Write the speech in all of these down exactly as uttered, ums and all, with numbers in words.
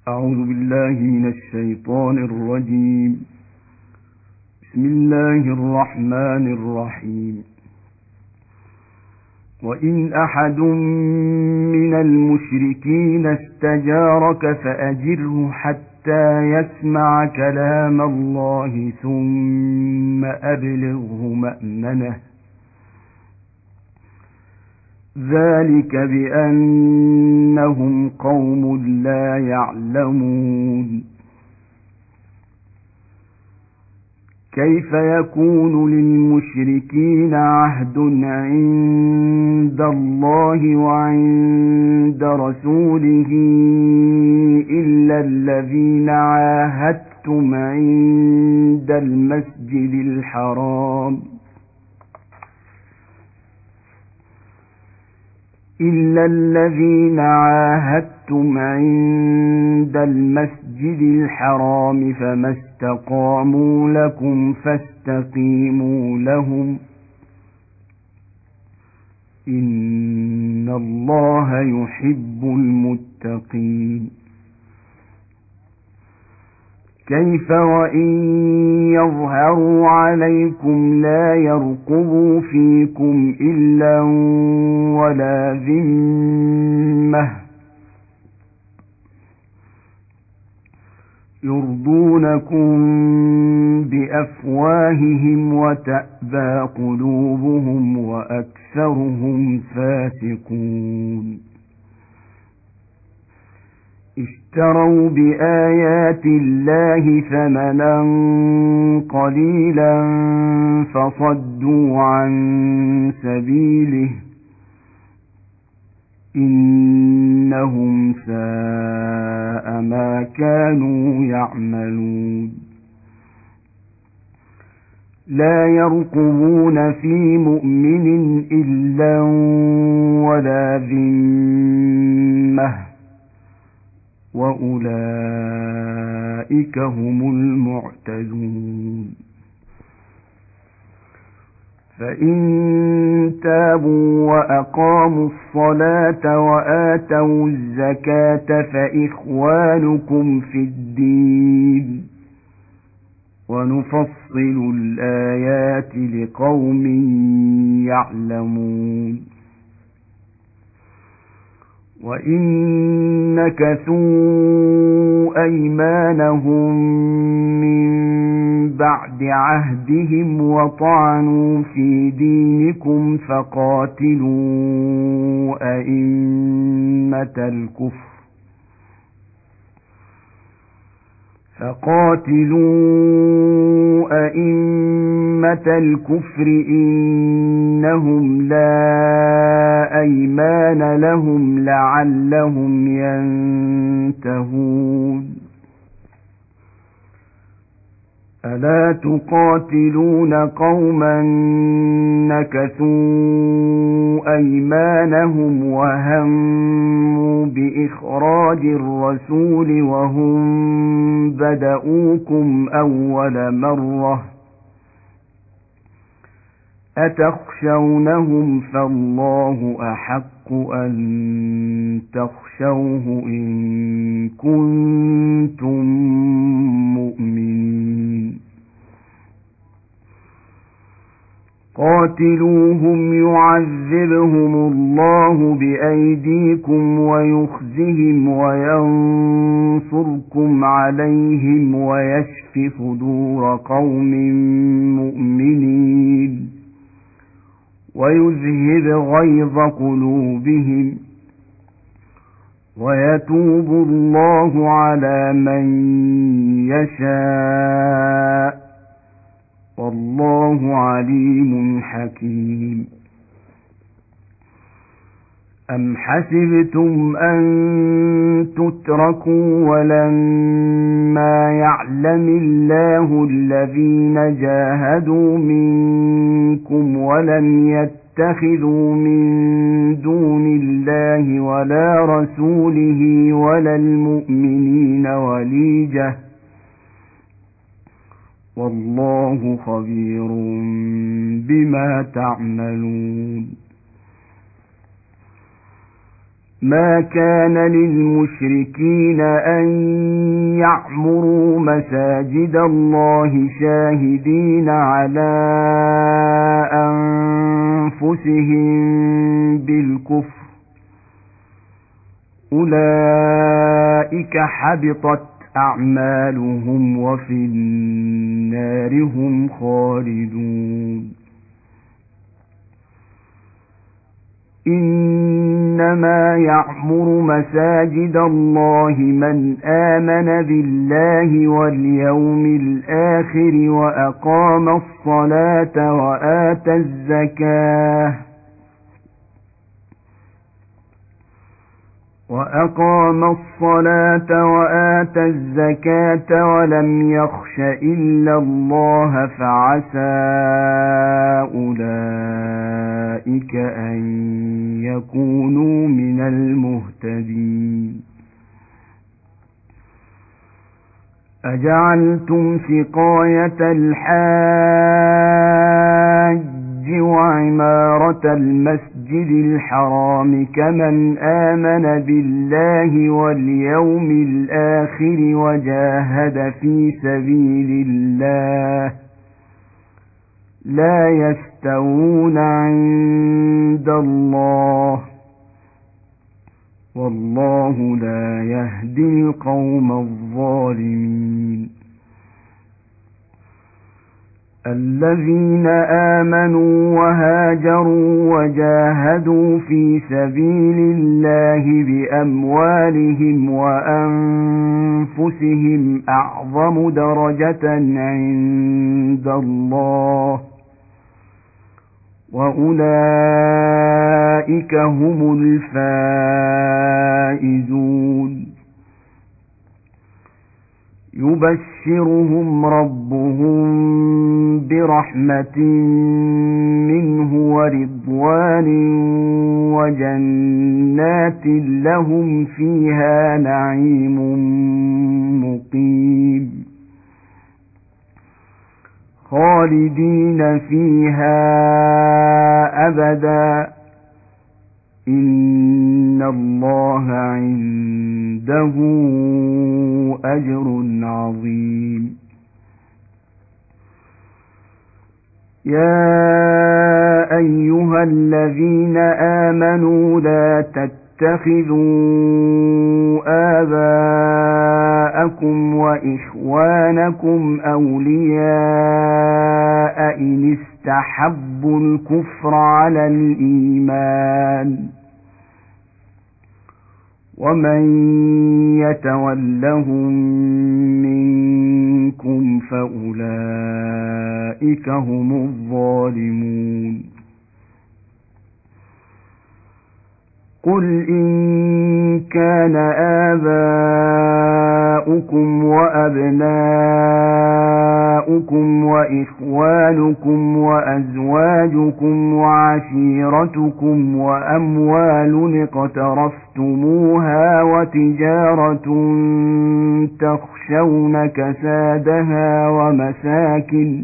أعوذ بالله من الشيطان الرجيم. بسم الله الرحمن الرحيم. وإن أحد من المشركين استجارك فأجره حتى يسمع كلام الله ثم أبلغه مأمنه، ذلك بأنهم قوم لا يعلمون. كيف يكون للمشركين عهد عند الله وعند رسوله إلا الذين عاهدتم عند المسجد الحرام إلا الذين عاهدتم عند المسجد الحرام فما استقاموا لكم فاستقيموا لهم، إن الله يحب المتقين. كيف وإن يظهروا عليكم لا يرقبوا فيكم إلا ولا ذمة، يرضونكم بأفواههم وتأبى قلوبهم وأكثرهم فاسقون. اشتروا بآيات الله ثمنا قليلا فصدوا عن سبيله، إنهم ساء ما كانوا يعملون. لا يرقبون في مؤمن إلا ولا ذمة، وأولئك هم المعتدون. فإن تابوا وأقاموا الصلاة وآتوا الزكاة فإخوانكم في الدين، ونفصل الآيات لقوم يعلمون. وإن نكثوا أيمانهم من بعد عهدهم وطعنوا في دينكم فقاتلوا أئمة الكفر فقاتلوا أئمة الكفر إنهم لا أيمان لهم لعلهم ينتهون. ألا تقاتلون قوما نكثوا أيمانهم وهموا بإخراج الرسول وهم بدؤوكم أول مرة، أتخشونهم فالله أحق أن تخشوه إن كنتم مؤمنين. قاتلوهم يعذبهم الله بأيديكم ويخزهم وينصركم عليهم ويشف صدور قوم مؤمنين ويذهب غيظ قلوبهم ويتوب الله على من يشاء، والله عليم حكيم. أم حسبتم أن تتركوا ولما يعلم الله الذين جاهدوا منكم ولم يتخذوا من دون الله ولا رسوله ولا المؤمنين وليجة، والله خبير بما تعملون. ما كان للمشركين أن يعمروا مساجد الله شاهدين على أنفسهم بالكفر أولئك حبطت أعمالهم وفي النار هم خالدون إنما يعمر مساجد الله من آمن بالله واليوم الآخر وأقام الصلاة وآتى الزكاة وأقام الصلاة وآتى الزكاة ولم يخش إلا الله فعسى أولئك أن يكونوا من المهتدين أجعلتم سقاية الحاج وعمارة المسجد الحرام كمن آمن بالله واليوم الآخر وجاهد في سبيل الله لا يستوون عند الله والله لا يهدي القوم الظالمين الذين آمنوا وهاجروا وجاهدوا في سبيل الله بأموالهم وأنفسهم أعظم درجة عند الله وأولئك هم الفائزون يبشرهم ربهم برحمة منه ورضوان وجنات لهم فيها نعيم مقيم خالدين فيها أبدا إن الله عنده أجر عظيم يا أيها الذين آمنوا لا تتخذوا آباءكم وإخوانكم أولياء إن استحبوا الكفر على الإيمان ومن يتولهم منكم فأولئك هم الظالمون قل إن كان آباؤكم وأبناؤكم وإخوانكم وأزواجكم وعشيرتكم وأموال اقترفتموها وتجارة تخشون كسادها ومساكن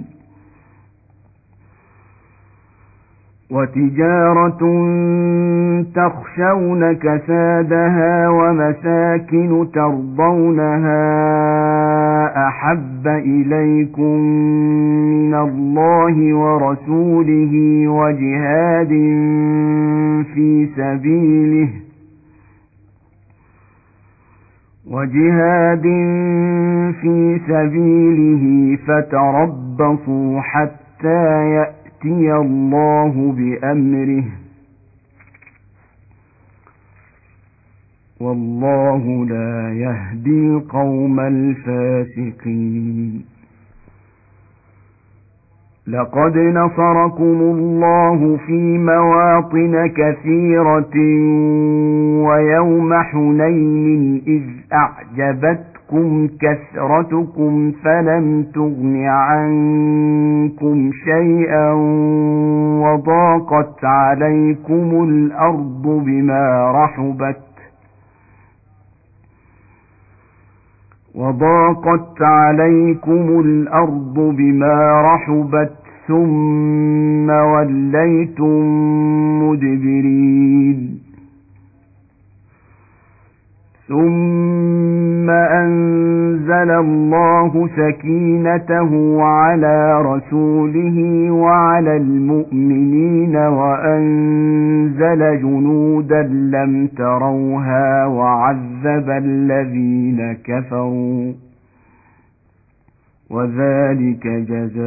وتجارة تخشون كسادها ومساكن ترضونها أحب إليكم من الله ورسوله وجهاد في سبيله وجهاد في سبيله فتربصوا حتى يأتي يأتي الله بأمره والله لا يهدي القوم الفاسقين لقد نصركم الله في مواطن كثيرة ويوم حنين إذ أعجبتكم كثرتكم فلم تغن عنكم شيئا وضاقت عليكم الأرض بما رحبت وضاقت عليكم الأرض بما رحبت ثم وليتم مدبرين ثم أنزل الله سكينته على رسوله وعلى المؤمنين وأنزل جنودا لم تروها وعذب الذين كفروا وذلك جزاء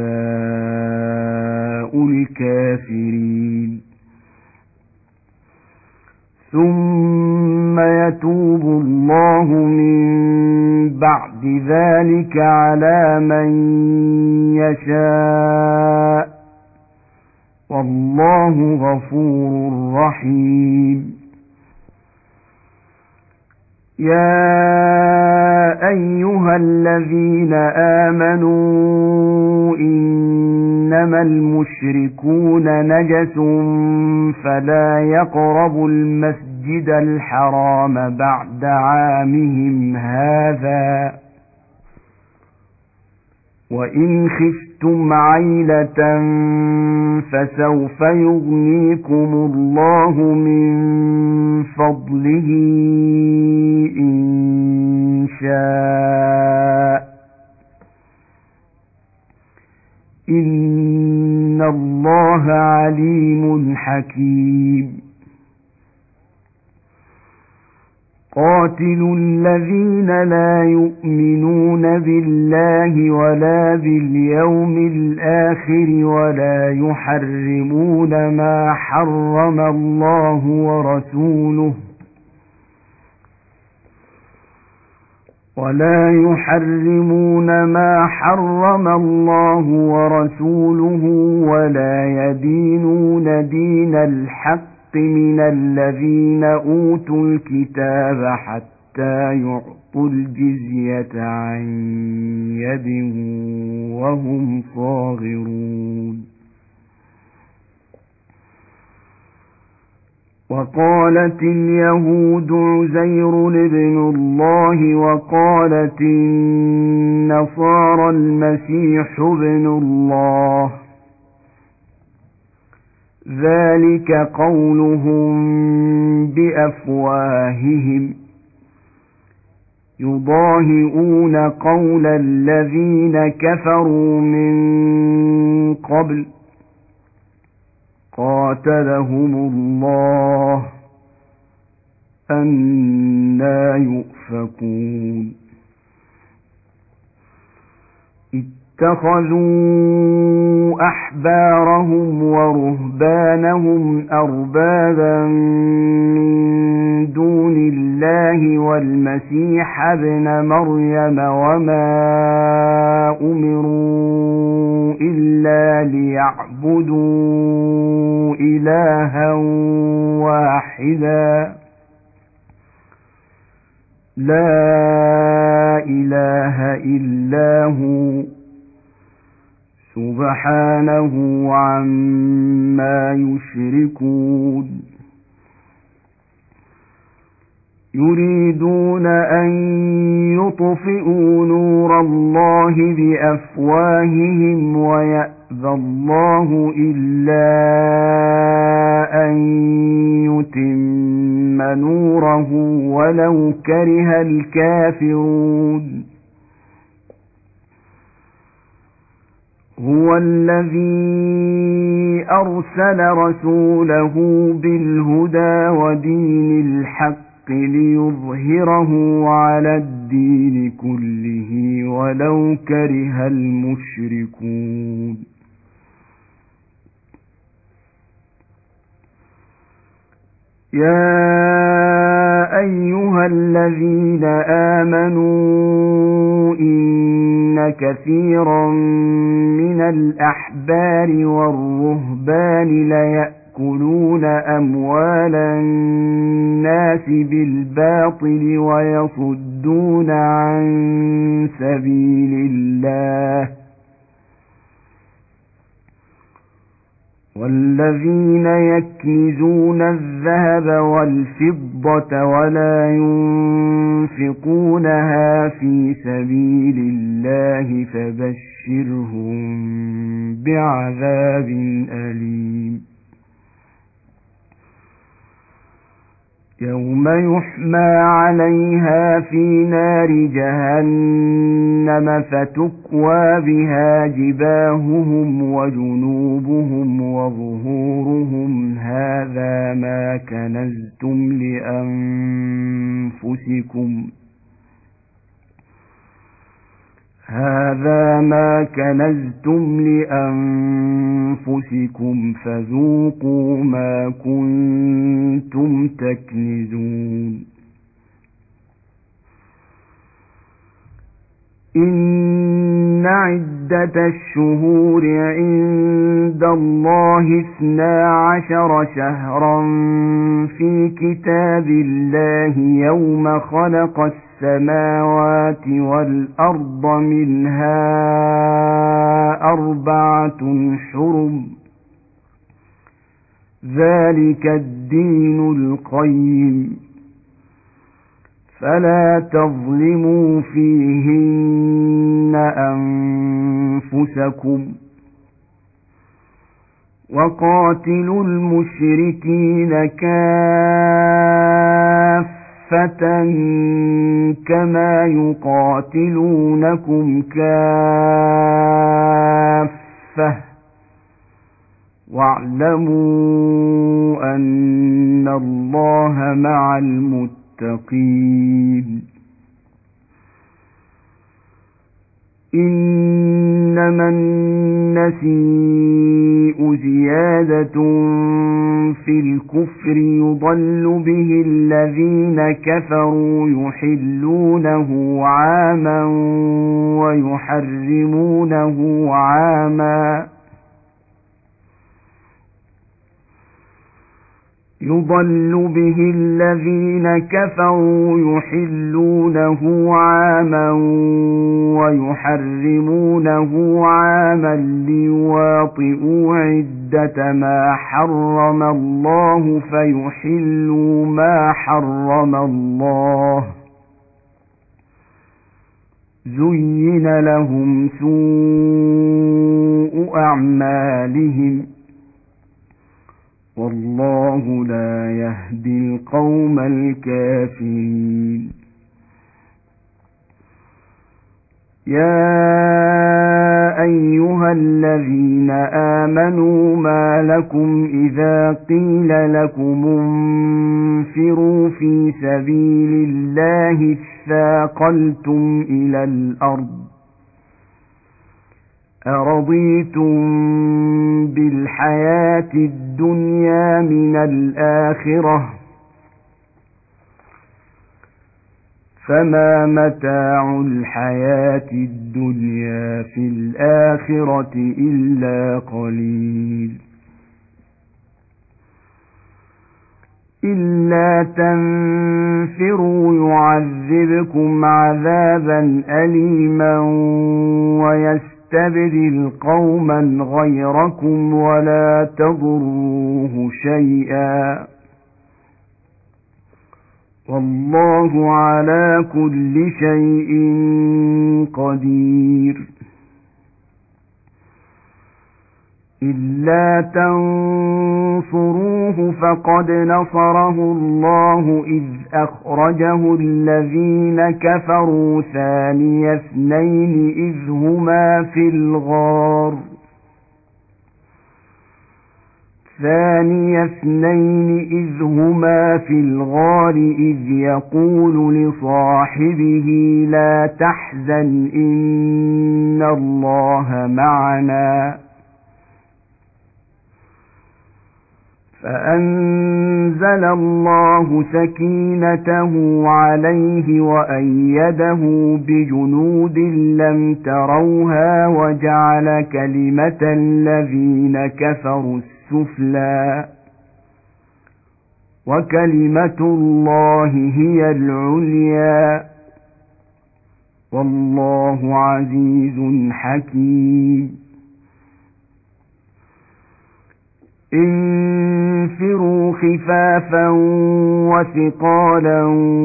الكافرين ثم يتوب الله من بعد ذلك على من يشاء والله غفور رحيم يا أيها الذين آمنوا إنما المشركون نجس فلا يقربوا المسجد الحرام بعد عامهم هذا وإن خفتم عيلة فسوف يغنيكم الله من فضله إن شاء إن الله عليم حكيم قاتلوا الذين لا يؤمنون بالله ولا باليوم الآخر ولا يحرمون ما حرم الله ورسوله ولا يحرمون ما حرم الله ورسوله ولا يدينون دين الحق من الذين أوتوا الكتاب حتى يعطوا الجزية عن يد وهم صاغرون وقالت اليهود عزير ابن الله وقالت النصارى المسيح ابن الله ذلك قولهم بأفواههم يضاهئون قول الذين كفروا من قبل قاتلهم الله أنى يؤفكون اتخذوا أحبارهم ورهبانهم أربابا من دون الله والمسيح ابن مريم وما أمروا إلا ليعبدوا إلها واحدا لا إله إلا هو سبحانه عما يشركون يريدون أن يطفئوا نور الله بأفواههم ويأبى الله إلا أن يتم نوره ولو كره الكافرون هو الذي أرسل رسوله بالهدى ودين الحق ليظهره على الدين كله ولو كره المشركون يا أيها الذين آمنوا إن كثيرا من الأحبار والرهبان ليأكلون أموال الناس بالباطل ويصدون عن سبيل الله والذين يكنزون الذهب والفضة ولا ينفقونها في سبيل الله فبشرهم بعذاب أليم يوم يحمى عليها في نار جهنم فتكوى بها جباههم وجنوبهم وظهورهم هذا ما كنزتم لأنفسكم هذا ما كنزتم لأنفسكم فذوقوا ما كنتم تكنزون إن عدة الشهور عند الله اثنا عشر شهرا في كتاب الله يوم خلق السماوات والأرض منها أربعة حرم ذلك الدين القيم فلا تظلموا فيهن أنفسكم وقاتلوا المشركين كافة كما يقاتلونكم كافة واعلموا أن الله مع المتقين إنما النسيء زيادة في الكفر يضل به الذين كفروا يحلونه عاما ويحرمونه عاما يضل به الذين كفروا يحلونه عاما ويحرمونه عاما ليواطئوا عدة ما حرم الله فيحلوا ما حرم الله زين لهم سوء أعمالهم والله لا يهدي القوم الكافرين يا أيها الذين آمنوا ما لكم إذا قيل لكم انفروا في سبيل الله اثاقلتم إلى الأرض أرضيتم بالحياة الدنيا من الآخرة فما متاع الحياة الدنيا في الآخرة إلا قليل إلا تنفروا يعذبكم عذابا أليما ويستبدل قوما غيركم ولا تضروه شيئا والله على كل شيء قدير إلا تنصروه فقد نصره الله إذ أخرجه الذين كفروا ثاني اثنين إذ هما في الغار ثاني اثنين إذ هما في الغار إذ يقول لصاحبه لا تحزن إن الله معنا فأنزل الله سكينته عليه وأيده بجنود لم تروها وجعل كلمة الذين كفروا السفلى وكلمة الله هي العليا والله عزيز حكيم انفروا خفافا وثقالا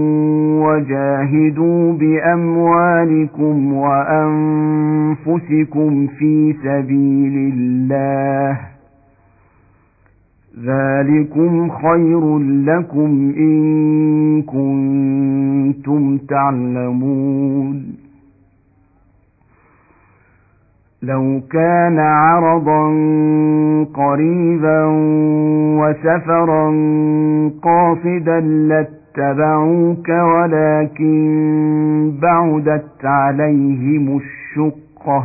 وجاهدوا بأموالكم وأنفسكم في سبيل الله ذلكم خير لكم إن كنتم تعلمون لو كان عرضا قريبا وسفرا قاصدا لاتبعوك ولكن بعدت عليهم الشقة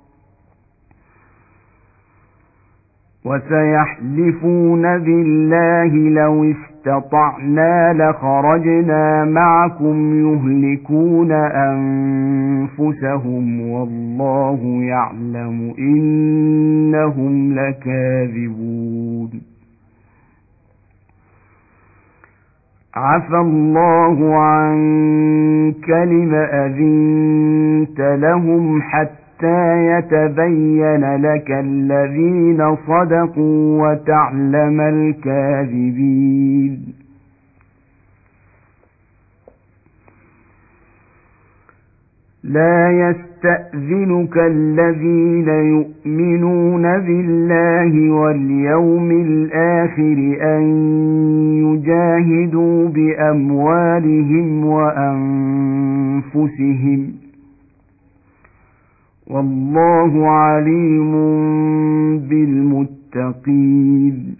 وسيحلفون بالله لو استطعنا لخرجنا معكم يهلكون أنفسهم والله يعلم إنهم لكاذبون عفى الله عنك لم أذنت لهم حتى يتبين لك الذين صدقوا وتعلم الكاذبين لا يستأذنك الذين يؤمنون بالله واليوم الآخر أن يجاهدوا بأموالهم وأنفسهم والله عليم بالمتقين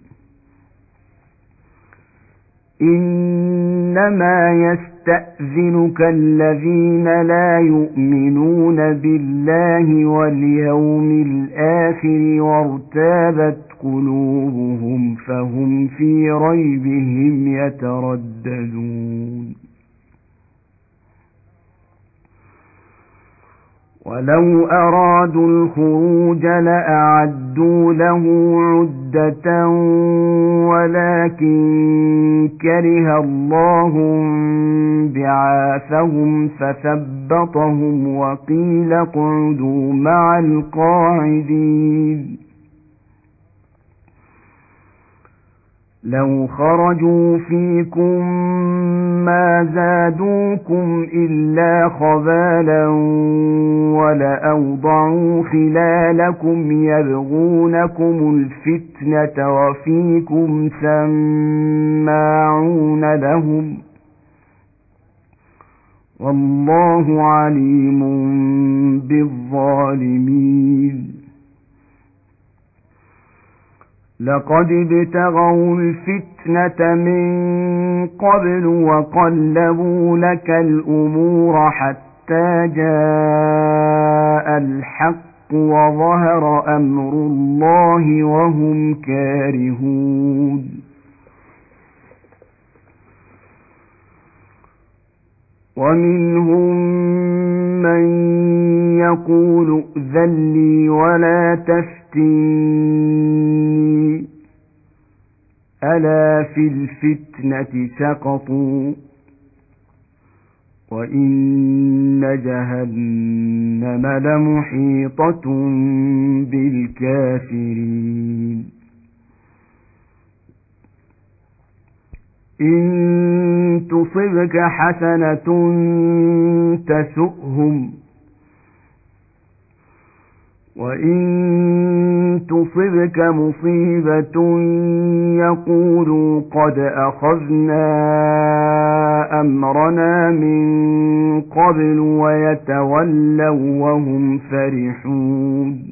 إنما يستأذنك الذين لا يؤمنون بالله واليوم الآخر وارتابت قلوبهم فهم في ريبهم يترددون ولو أرادوا الخروج لأعدوا له عدة ولكن كره الله بعاثهم فثبطهم وقيل اقعدوا مع القاعدين لو خرجوا فيكم ما زادوكم إلا خبالا ولأوضعوا خلالكم يبغونكم الفتنة وفيكم سماعون لهم والله عليم بالظالمين لقد ابتغوا الفتنة من قبل وقلبوا لك الأمور حتى جاء الحق وظهر أمر الله وهم كارهون ومنهم من يقول ائذن لي ولا تفتني ألا في الفتنة سقطوا وإن جهنم لمحيطة بالكافرين إن تصبك حسنة تسؤهم وإن تصبك مصيبة يقولوا قد أخذنا أمرنا من قبل ويتولوا وهم فرحون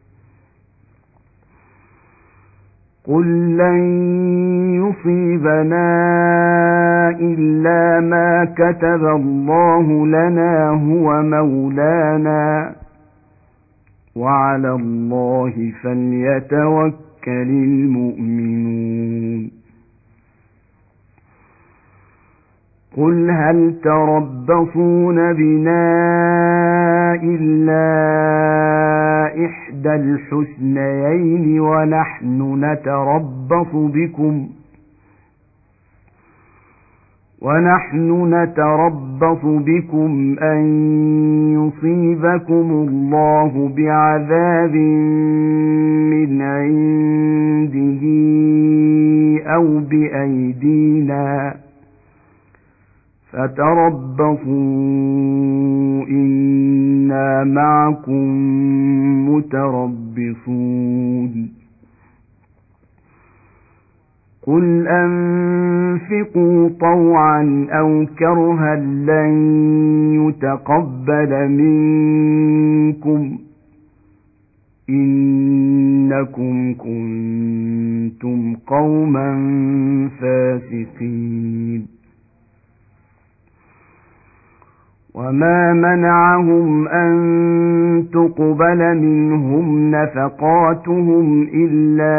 قل لن يصيبنا إلا ما كتب الله لنا هو مولانا وعلى الله فليتوكل المؤمنون قل هل تربصون بنا إلا إحدى الحسنيين ونحن نتربص بكم ونحن نتربص بكم أن يصيبكم الله بعذاب من عنده أو بأيدينا فتربصوا إنا معكم متربصون قل أنفقوا طوعا أو كرها لن يتقبل منكم إنكم كنتم قوما فاسقين وما منعهم أن تقبل منهم نفقاتهم إلا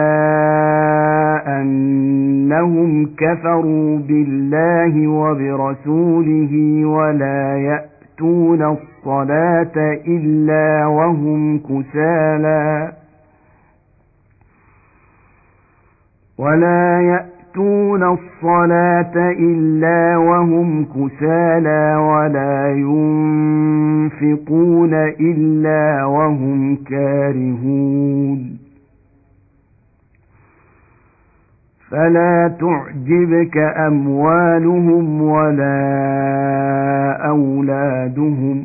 أنهم كفروا بالله وبرسوله ولا يأتون الصلاة إلا وهم كسالى ولا يأتون الصلاة إلا وهم كسالى ولا ينفقون إلا وهم كارهون فلا تعجبك أموالهم ولا أولادهم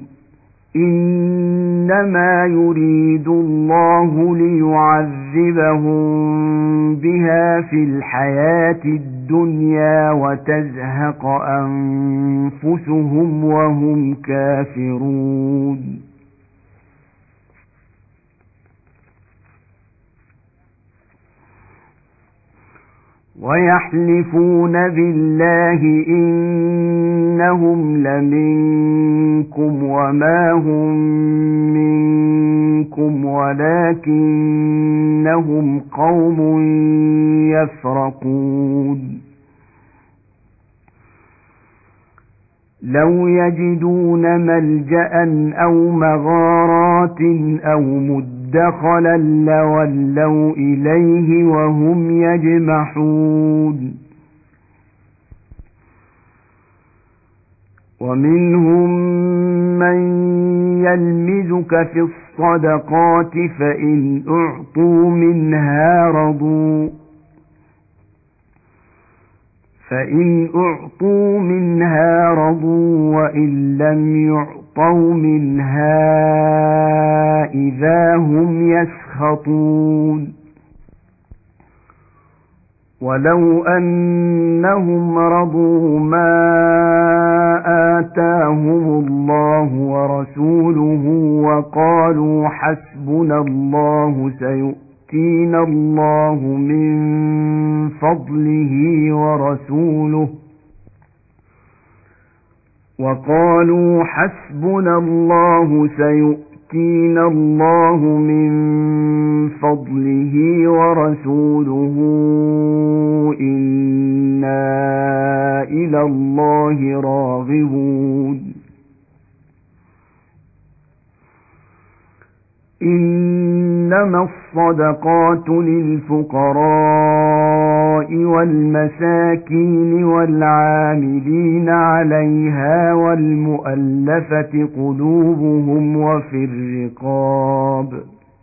إنما يريد الله ليعذبهم بها في الحياة الدنيا وتزهق أنفسهم وهم كافرون ويحلفون بالله إنهم لمنكم وما هم منكم ولكنهم قوم يفرقون لو يجدون ملجأ أو مغارات أو مدخلا لولوا إليه وهم يجمحون ومنهم من يلمزك في الصدقات فإن أعطوا منها رضوا فإن أعطوا منها رضوا وإن لم يعطوا منها إذا هم يسخطون ولو أنهم رضوا ما آتاهم الله ورسوله وقالوا حسبنا الله سيؤتينا الله من فضله ورسوله وقالوا حسبنا الله سيؤتينا الله من فضله ورسوله إنا إلى الله راغبون إنما الصدقات للفقراء والمساكين والعاملين عليها والمؤلفة قلوبهم وفي الرقاب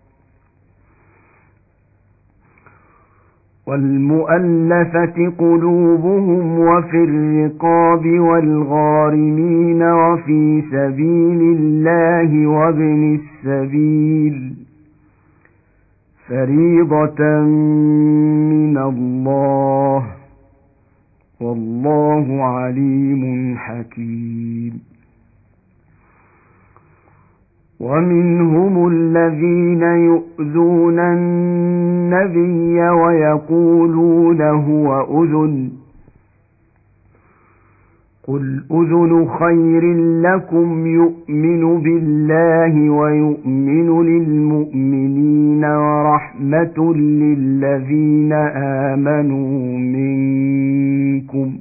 والمؤلفة قلوبهم وفي الرقاب والغارمين وفي سبيل الله وابن السبيل فريضة من الله والله عليم حكيم ومنهم الذين يؤذون النبي ويقولون هو أذن قل أذن خير لكم يؤمن بالله ويؤمن للمؤمنين ورحمة للذين آمنوا منكم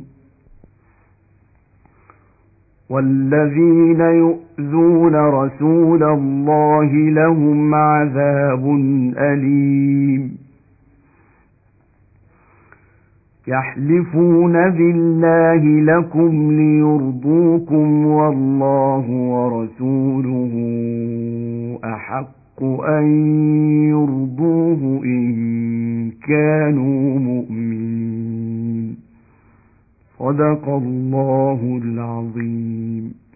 والذين يؤذون رسول الله لهم عذاب أليم يحلفون بالله لكم ليرضوكم والله ورسوله أحق أن يرضوه إن كانوا مؤمنين صدق الله العظيم.